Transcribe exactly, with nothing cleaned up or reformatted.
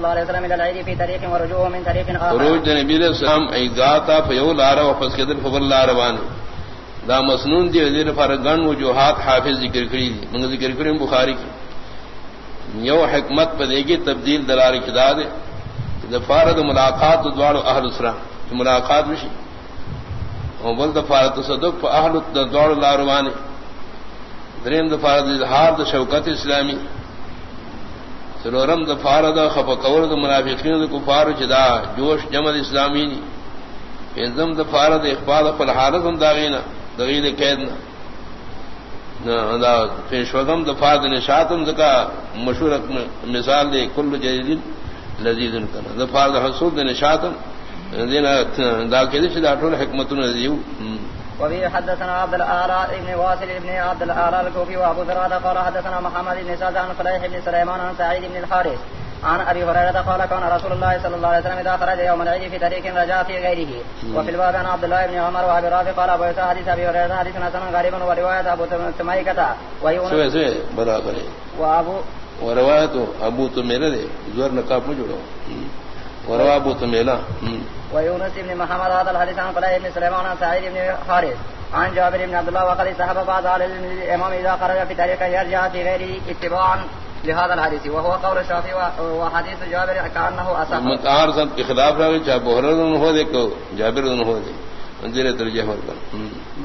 الله عليه وسلم الى العيد في طريق ورجوعه من طريق اخر. خروج نبی علیہ السلام ایذاتا فیولار وفس کدل فبلار روان دا مسنون دی دیر فرغان وجوہات حافظ ذکر کری دی من ذکر کریم بخاری کی یو حکمت پدے گی تبدیل دلال کدا دے دفارد ملاقات دوار اہل اسرا ملاقات وشی اور بل دفارد تصدق فاہل دوار لاروان دریم دفارد اظہار د شوکت اسلامی سرورم دفارد خفقور د منافقین د کفار جدا جوش جمع اسلامی نی پنځم دفارد اخبار فالحالت داغینا دغیل قیدنا دا پیشوغم دفارد نشاتم دکا مشہور مثال دے کل جدید لذیذ کنا دفارد حصول دے نشاتم دینا دا کدی چھ دا ټول حکمتونه دیو. وبه حدثنا عبد الأعلى ابن واصل ابن عبد الأعلى الكوفي وأبو ذر قال حدثنا محمد بن سعد عن فليح بن سليمان عن سعيد بن الحارث عن أبي هريرة قال كان رسول الله صلى الله عليه وسلم إذا خرج يوم العيد في طريق رجع في غيره. وفي الباب عن عبد الله بن عمر وأبي رافع قال أبو يسوع حديث أبي هريرة حديث حسن غريب ورواية أبو تميكة ويونس برابر وأبو ورواية أبو تميلة زور نقاب مجرد وروا ابو تميلة ويونس بن محمد هذا الحديث عن فليح بن سليمان عن سعيد بن حارث عن جابر بن عبد الله وقال صحابة بعض على الإمام إذا خرج في طريق يرجع في غيره اتباعا لهذا الحديث وهو قول الشافعي وحديث جابر كأنه أصح. متعارض کے خلاف رہے جابر ہو دے کو جابر ہو دے منزل ترجمہ کر